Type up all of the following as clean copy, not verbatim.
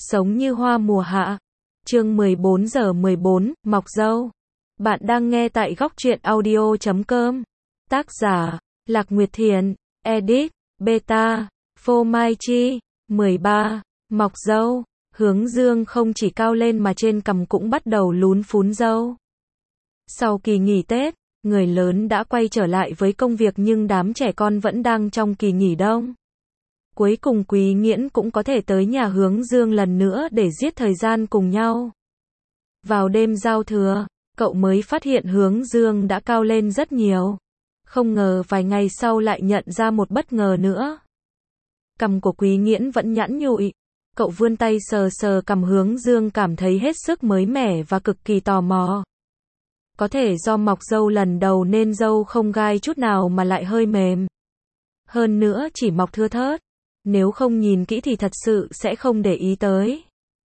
Sống như hoa mùa hạ. Chương 14 giờ 14, mọc râu. Bạn đang nghe tại góc truyện audio.com. Tác giả, Lạc Nguyệt Thiền. Edit, Beta, Phô Mai Chi. 13. Mọc râu. Hướng Dương không chỉ cao lên mà trên cằm cũng bắt đầu lún phún râu. Sau kỳ nghỉ Tết, người lớn đã quay trở lại với công việc nhưng đám trẻ con vẫn đang trong kỳ nghỉ đông. Cuối cùng Quý Nghiễn cũng có thể tới nhà Hướng Dương lần nữa để giết thời gian cùng nhau. Vào đêm giao thừa, cậu mới phát hiện Hướng Dương đã cao lên rất nhiều. Không ngờ vài ngày sau lại nhận ra một bất ngờ nữa. Cằm của Quý Nghiễn vẫn nhẵn nhụi. Cậu vươn tay sờ sờ cằm Hướng Dương, cảm thấy hết sức mới mẻ và cực kỳ tò mò. Có thể do mọc râu lần đầu nên râu không gai chút nào mà lại hơi mềm. Hơn nữa chỉ mọc thưa thớt. Nếu không nhìn kỹ thì thật sự sẽ không để ý tới.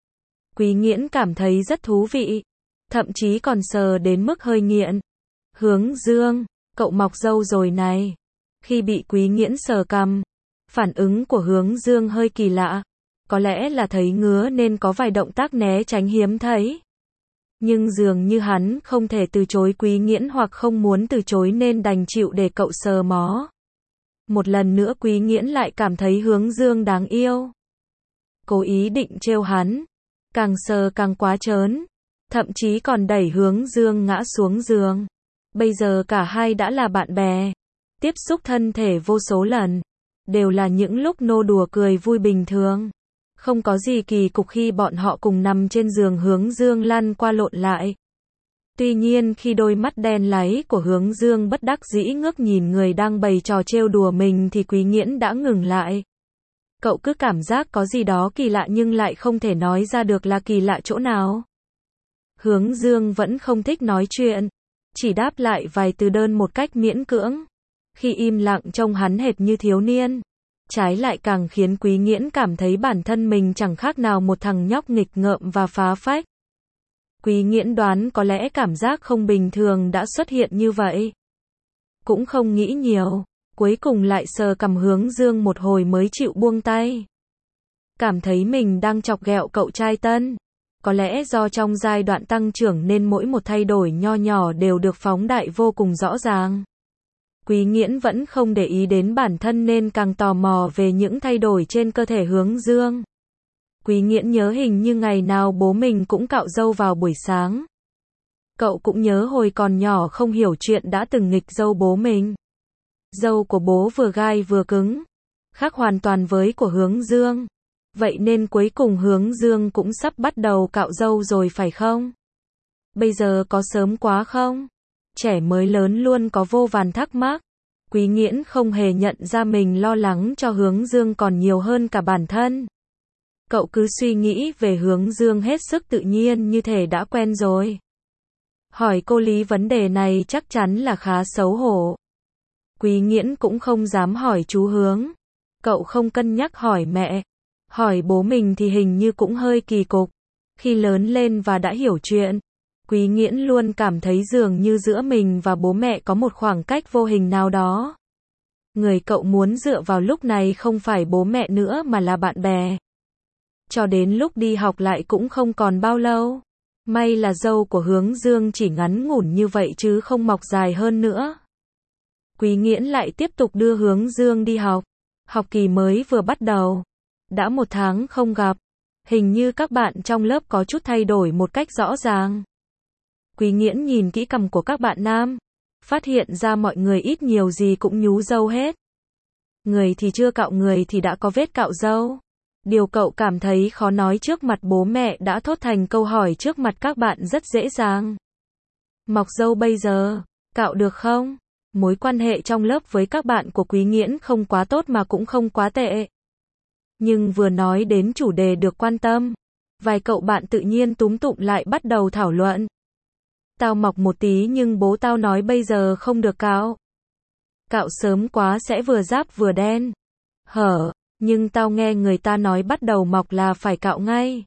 Quý Nghiễn cảm thấy rất thú vị. Thậm chí còn sờ đến mức hơi nghiện. Hướng Dương, cậu mọc râu rồi này. Khi bị Quý Nghiễn sờ cằm, phản ứng của Hướng Dương hơi kỳ lạ. Có lẽ là thấy ngứa nên có vài động tác né tránh hiếm thấy. Nhưng dường như hắn không thể từ chối Quý Nghiễn hoặc không muốn từ chối nên đành chịu để cậu sờ mó. Một lần nữa Quý Nghiễn lại cảm thấy Hướng Dương đáng yêu. Cố ý định trêu hắn. Càng sờ càng quá trớn. Thậm chí còn đẩy Hướng Dương ngã xuống giường. Bây giờ cả hai đã là bạn bè. Tiếp xúc thân thể vô số lần. Đều là những lúc nô đùa cười vui bình thường. Không có gì kỳ cục khi bọn họ cùng nằm trên giường Hướng Dương lăn qua lộn lại. Tuy nhiên khi đôi mắt đen láy của Hướng Dương bất đắc dĩ ngước nhìn người đang bày trò trêu đùa mình thì Quý Nghiễn đã ngừng lại. Cậu cứ cảm giác có gì đó kỳ lạ nhưng lại không thể nói ra được là kỳ lạ chỗ nào. Hướng Dương vẫn không thích nói chuyện. Chỉ đáp lại vài từ đơn một cách miễn cưỡng. Khi im lặng trông hắn hệt như thiếu niên. Trái lại càng khiến Quý Nghiễn cảm thấy bản thân mình chẳng khác nào một thằng nhóc nghịch ngợm và phá phách. Quý Nghiễn đoán có lẽ cảm giác không bình thường đã xuất hiện như vậy. Cũng không nghĩ nhiều, cuối cùng lại sờ cằm Hướng Dương một hồi mới chịu buông tay. Cảm thấy mình đang chọc ghẹo cậu trai tân. Có lẽ do trong giai đoạn tăng trưởng nên mỗi một thay đổi nho nhỏ đều được phóng đại vô cùng rõ ràng. Quý Nghiễn vẫn không để ý đến bản thân nên càng tò mò về những thay đổi trên cơ thể Hướng Dương. Quý Nghiễn nhớ hình như ngày nào bố mình cũng cạo râu vào buổi sáng. Cậu cũng nhớ hồi còn nhỏ không hiểu chuyện đã từng nghịch râu bố mình. Râu của bố vừa gai vừa cứng, khác hoàn toàn với của Hướng Dương. Vậy nên cuối cùng Hướng Dương cũng sắp bắt đầu cạo râu rồi phải không? Bây giờ có sớm quá không? Trẻ mới lớn luôn có vô vàn thắc mắc. Quý Nghiễn không hề nhận ra mình lo lắng cho Hướng Dương còn nhiều hơn cả bản thân. Cậu cứ suy nghĩ về Hướng Dương hết sức tự nhiên như thể đã quen rồi. Hỏi cô Lý vấn đề này chắc chắn là khá xấu hổ. Quý Nghiễn cũng không dám hỏi chú Hướng. Cậu không cân nhắc hỏi mẹ. Hỏi bố mình thì hình như cũng hơi kỳ cục. Khi lớn lên và đã hiểu chuyện, Quý Nghiễn luôn cảm thấy dường như giữa mình và bố mẹ có một khoảng cách vô hình nào đó. Người cậu muốn dựa vào lúc này không phải bố mẹ nữa mà là bạn bè. Cho đến lúc đi học lại cũng không còn bao lâu. May là râu của Hướng Dương chỉ ngắn ngủn như vậy chứ không mọc dài hơn nữa. Quý Nghiễn lại tiếp tục đưa Hướng Dương đi học. Học kỳ mới vừa bắt đầu. Đã 1 tháng không gặp. Hình như các bạn trong lớp có chút thay đổi một cách rõ ràng. Quý Nghiễn nhìn kỹ cằm của các bạn nam. Phát hiện ra mọi người ít nhiều gì cũng nhú râu hết. Người thì chưa cạo, người thì đã có vết cạo râu. Điều cậu cảm thấy khó nói trước mặt bố mẹ đã thốt thành câu hỏi trước mặt các bạn rất dễ dàng. Mọc râu bây giờ, cạo được không? Mối quan hệ trong lớp với các bạn của Quý Nghiễn không quá tốt mà cũng không quá tệ. Nhưng vừa nói đến chủ đề được quan tâm, vài cậu bạn tự nhiên túm tụm lại bắt đầu thảo luận. Tao mọc một tí nhưng bố tao nói bây giờ không được cạo. Cạo sớm quá sẽ vừa ráp vừa đen. Nhưng tao nghe người ta nói bắt đầu mọc là phải cạo ngay.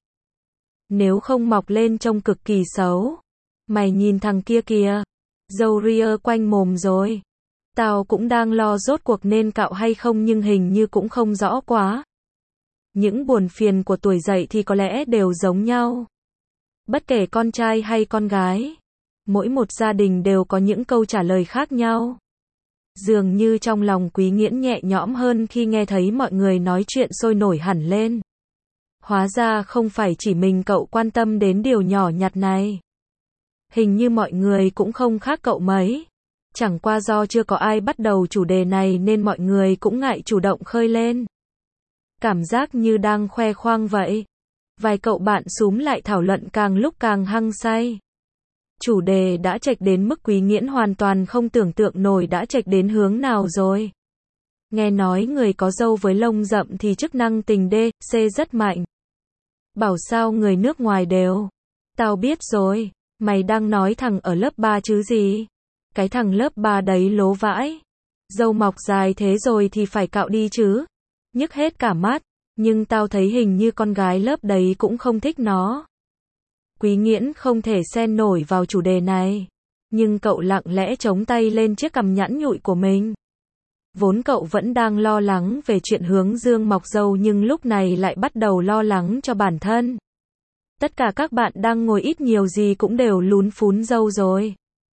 Nếu không mọc lên trông cực kỳ xấu. Mày nhìn thằng kia kìa. Râu ria quanh mồm rồi. Tao cũng đang lo rốt cuộc nên cạo hay không nhưng hình như cũng không rõ quá. Những buồn phiền của tuổi dậy thì có lẽ đều giống nhau. Bất kể con trai hay con gái, mỗi một gia đình đều có những câu trả lời khác nhau. Dường như trong lòng Quý Nghiễn nhẹ nhõm hơn khi nghe thấy mọi người nói chuyện sôi nổi hẳn lên. Hóa ra không phải chỉ mình cậu quan tâm đến điều nhỏ nhặt này. Hình như mọi người cũng không khác cậu mấy. Chẳng qua do chưa có ai bắt đầu chủ đề này nên mọi người cũng ngại chủ động khơi lên. Cảm giác như đang khoe khoang vậy. Vài cậu bạn xúm lại thảo luận càng lúc càng hăng say. Chủ đề đã chệch đến mức Quý Nghiễn hoàn toàn không tưởng tượng nổi đã chệch đến hướng nào rồi. Nghe nói người có râu với lông rậm thì chức năng tình D, C rất mạnh. Bảo sao người nước ngoài đều. Tao biết rồi, mày đang nói thằng ở lớp 3 chứ gì? Cái thằng lớp 3 đấy lố vãi. Râu mọc dài thế rồi thì phải cạo đi chứ. Nhức hết cả mắt, nhưng tao thấy hình như con gái lớp đấy cũng không thích nó. Quý Nghiễn không thể xen nổi vào chủ đề này, nhưng cậu lặng lẽ chống tay lên chiếc cằm nhẵn nhụi của mình. Vốn cậu vẫn đang lo lắng về chuyện Hướng Dương mọc râu nhưng lúc này lại bắt đầu lo lắng cho bản thân. Tất cả các bạn đang ngồi ít nhiều gì cũng đều lún phún râu rồi.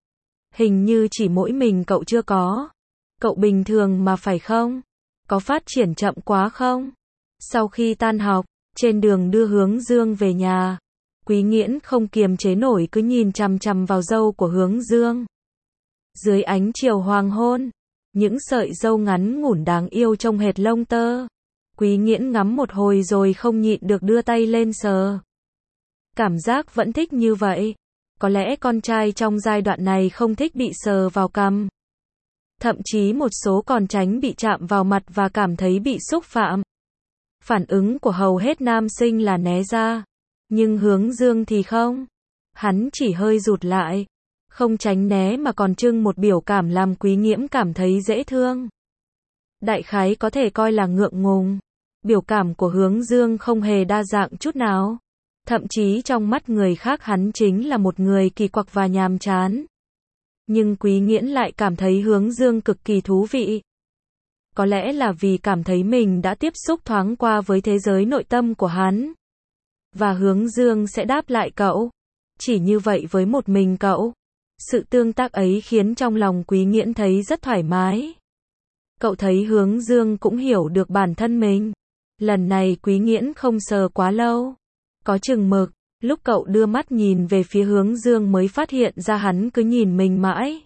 Hình như chỉ mỗi mình cậu chưa có. Cậu bình thường mà phải không? Có phát triển chậm quá không? Sau khi tan học, trên đường đưa Hướng Dương về nhà, Quý Nghiễn không kiềm chế nổi cứ nhìn chằm chằm vào râu của Hướng Dương. Dưới ánh chiều hoàng hôn, những sợi râu ngắn ngủn đáng yêu trông hệt lông tơ. Quý Nghiễn ngắm một hồi rồi không nhịn được đưa tay lên sờ. Cảm giác vẫn thích như vậy. Có lẽ con trai trong giai đoạn này không thích bị sờ vào cằm. Thậm chí một số còn tránh bị chạm vào mặt và cảm thấy bị xúc phạm. Phản ứng của hầu hết nam sinh là né ra. Nhưng Hướng Dương thì không. Hắn chỉ hơi rụt lại. Không tránh né mà còn trưng một biểu cảm làm Quý Nghiễn cảm thấy dễ thương. Đại khái có thể coi là ngượng ngùng. Biểu cảm của Hướng Dương không hề đa dạng chút nào. Thậm chí trong mắt người khác hắn chính là một người kỳ quặc và nhàm chán. Nhưng Quý Nghiễn lại cảm thấy Hướng Dương cực kỳ thú vị. Có lẽ là vì cảm thấy mình đã tiếp xúc thoáng qua với thế giới nội tâm của hắn. Và Hướng Dương sẽ đáp lại cậu. Chỉ như vậy với một mình cậu. Sự tương tác ấy khiến trong lòng Quý Nghiễn thấy rất thoải mái. Cậu thấy Hướng Dương cũng hiểu được bản thân mình. Lần này Quý Nghiễn không sờ quá lâu. Có chừng mực, lúc cậu đưa mắt nhìn về phía Hướng Dương mới phát hiện ra hắn cứ nhìn mình mãi.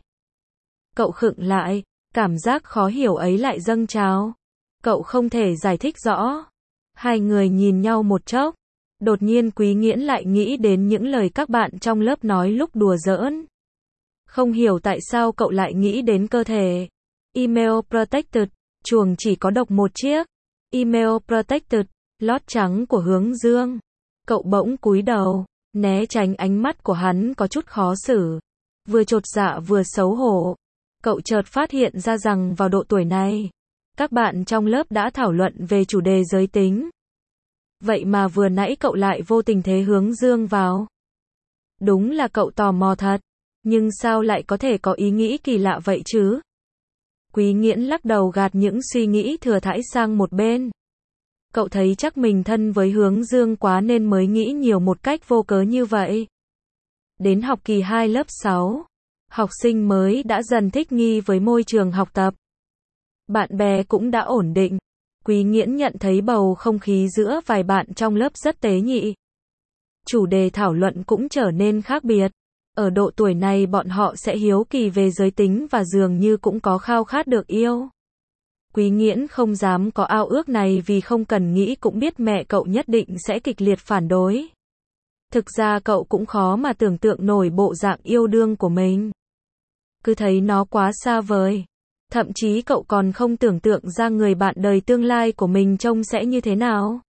Cậu khựng lại, cảm giác khó hiểu ấy lại dâng trào. Cậu không thể giải thích rõ. Hai người nhìn nhau một chốc. Đột nhiên Quý Nghiễn lại nghĩ đến những lời các bạn trong lớp nói lúc đùa giỡn. Không hiểu tại sao cậu lại nghĩ đến cơ thể. Email protected, chuồng chỉ có độc một chiếc. Email protected, lót trắng của Hướng Dương. Cậu bỗng cúi đầu, né tránh ánh mắt của hắn có chút khó xử. Vừa chột dạ vừa xấu hổ. Cậu chợt phát hiện ra rằng vào độ tuổi này, các bạn trong lớp đã thảo luận về chủ đề giới tính. Vậy mà vừa nãy cậu lại vô tình thế Hướng Dương vào. Đúng là cậu tò mò thật. Nhưng sao lại có thể có ý nghĩ kỳ lạ vậy chứ? Quý Nghiễn lắc đầu gạt những suy nghĩ thừa thãi sang một bên. Cậu thấy chắc mình thân với Hướng Dương quá nên mới nghĩ nhiều một cách vô cớ như vậy. Đến học kỳ 2 lớp 6, học sinh mới đã dần thích nghi với môi trường học tập. Bạn bè cũng đã ổn định. Quý Nghiễn nhận thấy bầu không khí giữa vài bạn trong lớp rất tế nhị. Chủ đề thảo luận cũng trở nên khác biệt. Ở độ tuổi này bọn họ sẽ hiếu kỳ về giới tính và dường như cũng có khao khát được yêu. Quý Nghiễn không dám có ao ước này vì không cần nghĩ cũng biết mẹ cậu nhất định sẽ kịch liệt phản đối. Thực ra cậu cũng khó mà tưởng tượng nổi bộ dạng yêu đương của mình. Cứ thấy nó quá xa vời. Thậm chí cậu còn không tưởng tượng ra người bạn đời tương lai của mình trông sẽ như thế nào.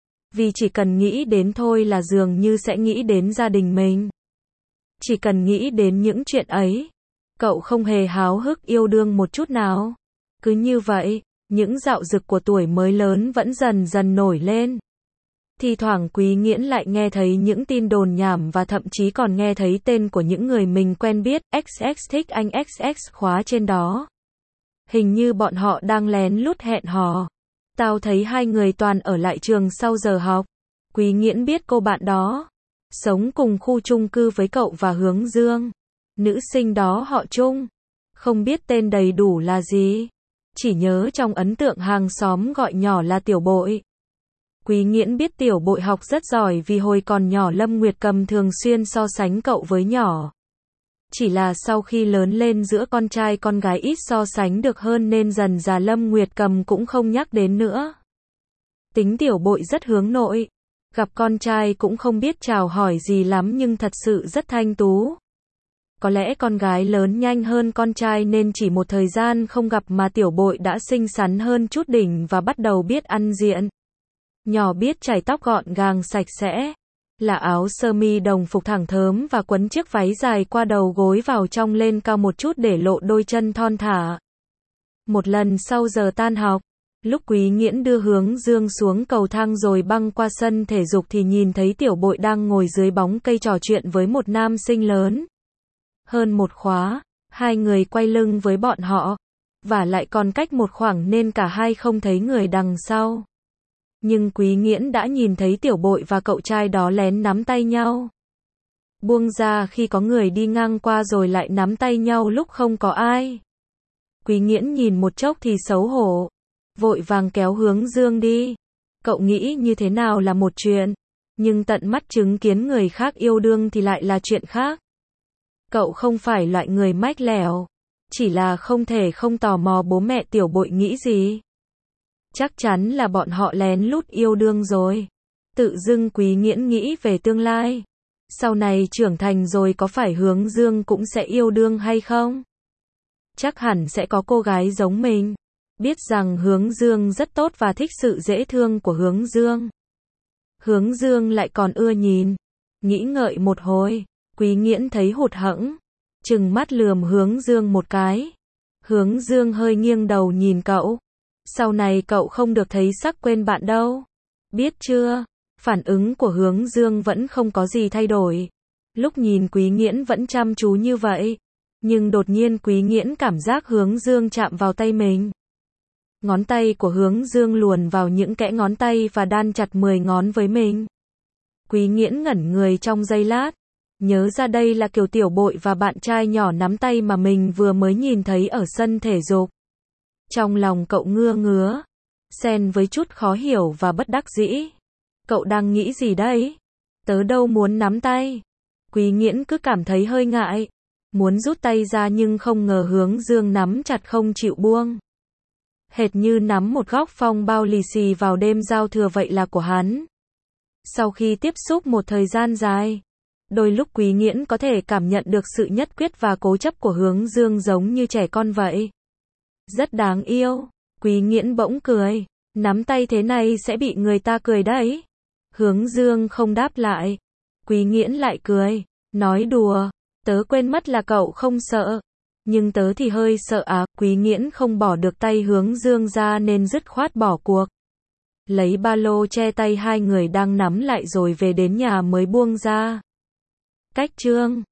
Vì chỉ cần nghĩ đến thôi là dường như sẽ nghĩ đến gia đình mình. Chỉ cần nghĩ đến những chuyện ấy, cậu không hề háo hức yêu đương một chút nào. Cứ như vậy, những dạo dực của tuổi mới lớn vẫn dần dần nổi lên. Thi thoảng Quý Nghiễn lại nghe thấy những tin đồn nhảm và thậm chí còn nghe thấy tên của những người mình quen biết, XX thích anh XX khóa trên đó. Hình như bọn họ đang lén lút hẹn hò. Tao thấy hai người toàn ở lại trường sau giờ học. Quý Nghiễn biết cô bạn đó sống cùng khu chung cư với cậu và Hướng Dương. Nữ sinh đó họ Trung. Không biết tên đầy đủ là gì. Chỉ nhớ trong ấn tượng hàng xóm gọi nhỏ là Tiểu Bội. Quý Nghiễn biết Tiểu Bội học rất giỏi vì hồi còn nhỏ Lâm Nguyệt Cầm thường xuyên so sánh cậu với nhỏ. Chỉ là sau khi lớn lên giữa con trai con gái ít so sánh được hơn nên dần dà Lâm Nguyệt Cầm cũng không nhắc đến nữa. Tính Tiểu Bội rất hướng nội. Gặp con trai cũng không biết chào hỏi gì lắm nhưng thật sự rất thanh tú. Có lẽ con gái lớn nhanh hơn con trai nên chỉ một thời gian không gặp mà Tiểu Bội đã xinh xắn hơn chút đỉnh và bắt đầu biết ăn diện. Nhỏ biết chải tóc gọn gàng sạch sẽ. Là áo sơ mi đồng phục thẳng thớm và quấn chiếc váy dài qua đầu gối vào trong lên cao một chút để lộ đôi chân thon thả. Một lần sau giờ tan học, lúc Quý Nghiễn đưa Hướng Dương xuống cầu thang rồi băng qua sân thể dục thì nhìn thấy Tiểu Bội đang ngồi dưới bóng cây trò chuyện với một nam sinh lớn. Hơn một khóa, hai người quay lưng với bọn họ, và lại còn cách một khoảng nên cả hai không thấy người đằng sau. Nhưng Quý Nghiễn đã nhìn thấy Tiểu Bội và cậu trai đó lén nắm tay nhau. Buông ra khi có người đi ngang qua rồi lại nắm tay nhau lúc không có ai. Quý Nghiễn nhìn một chốc thì xấu hổ, vội vàng kéo Hướng Dương đi. Cậu nghĩ như thế nào là một chuyện, nhưng tận mắt chứng kiến người khác yêu đương thì lại là chuyện khác. Cậu không phải loại người mách lẻo, chỉ là không thể không tò mò bố mẹ Tiểu Bội nghĩ gì. Chắc chắn là bọn họ lén lút yêu đương rồi. Tự dưng Quý Nghiễn nghĩ về tương lai. Sau này trưởng thành rồi có phải Hướng Dương cũng sẽ yêu đương hay không? Chắc hẳn sẽ có cô gái giống mình. Biết rằng Hướng Dương rất tốt và thích sự dễ thương của Hướng Dương. Hướng Dương lại còn ưa nhìn. Nghĩ ngợi một hồi, Quý Nghiễn thấy hụt hẫng, trừng mắt lườm Hướng Dương một cái. Hướng Dương hơi nghiêng đầu nhìn cậu. Sau này cậu không được thấy sắc quên bạn đâu. Biết chưa? Phản ứng của Hướng Dương vẫn không có gì thay đổi. Lúc nhìn Quý Nghiễn vẫn chăm chú như vậy. Nhưng đột nhiên Quý Nghiễn cảm giác Hướng Dương chạm vào tay mình. Ngón tay của Hướng Dương luồn vào những kẽ ngón tay và đan chặt 10 ngón với mình. Quý Nghiễn ngẩn người trong giây lát. Nhớ ra đây là kiểu Tiểu Bội và bạn trai nhỏ nắm tay mà mình vừa mới nhìn thấy ở sân thể dục. Trong lòng cậu ngứa ngứa, xen với chút khó hiểu và bất đắc dĩ. Cậu đang nghĩ gì đấy? Tớ đâu muốn nắm tay. Quý Nghiễn cứ cảm thấy hơi ngại, muốn rút tay ra nhưng không ngờ Hướng Dương nắm chặt không chịu buông. Hệt như nắm một góc phong bao lì xì vào đêm giao thừa vậy là của hắn. Sau khi tiếp xúc một thời gian dài, đôi lúc Quý Nghiễn có thể cảm nhận được sự nhất quyết và cố chấp của Hướng Dương giống như trẻ con vậy. Rất đáng yêu. Quý Nghiễn bỗng cười. Nắm tay thế này sẽ bị người ta cười đấy. Hướng Dương không đáp lại. Quý Nghiễn lại cười. Nói đùa. Tớ quên mất là cậu không sợ. Nhưng tớ thì hơi sợ à. Quý Nghiễn không bỏ được tay Hướng Dương ra nên dứt khoát bỏ cuộc. Lấy ba lô che tay hai người đang nắm lại rồi về đến nhà mới buông ra. Cách chương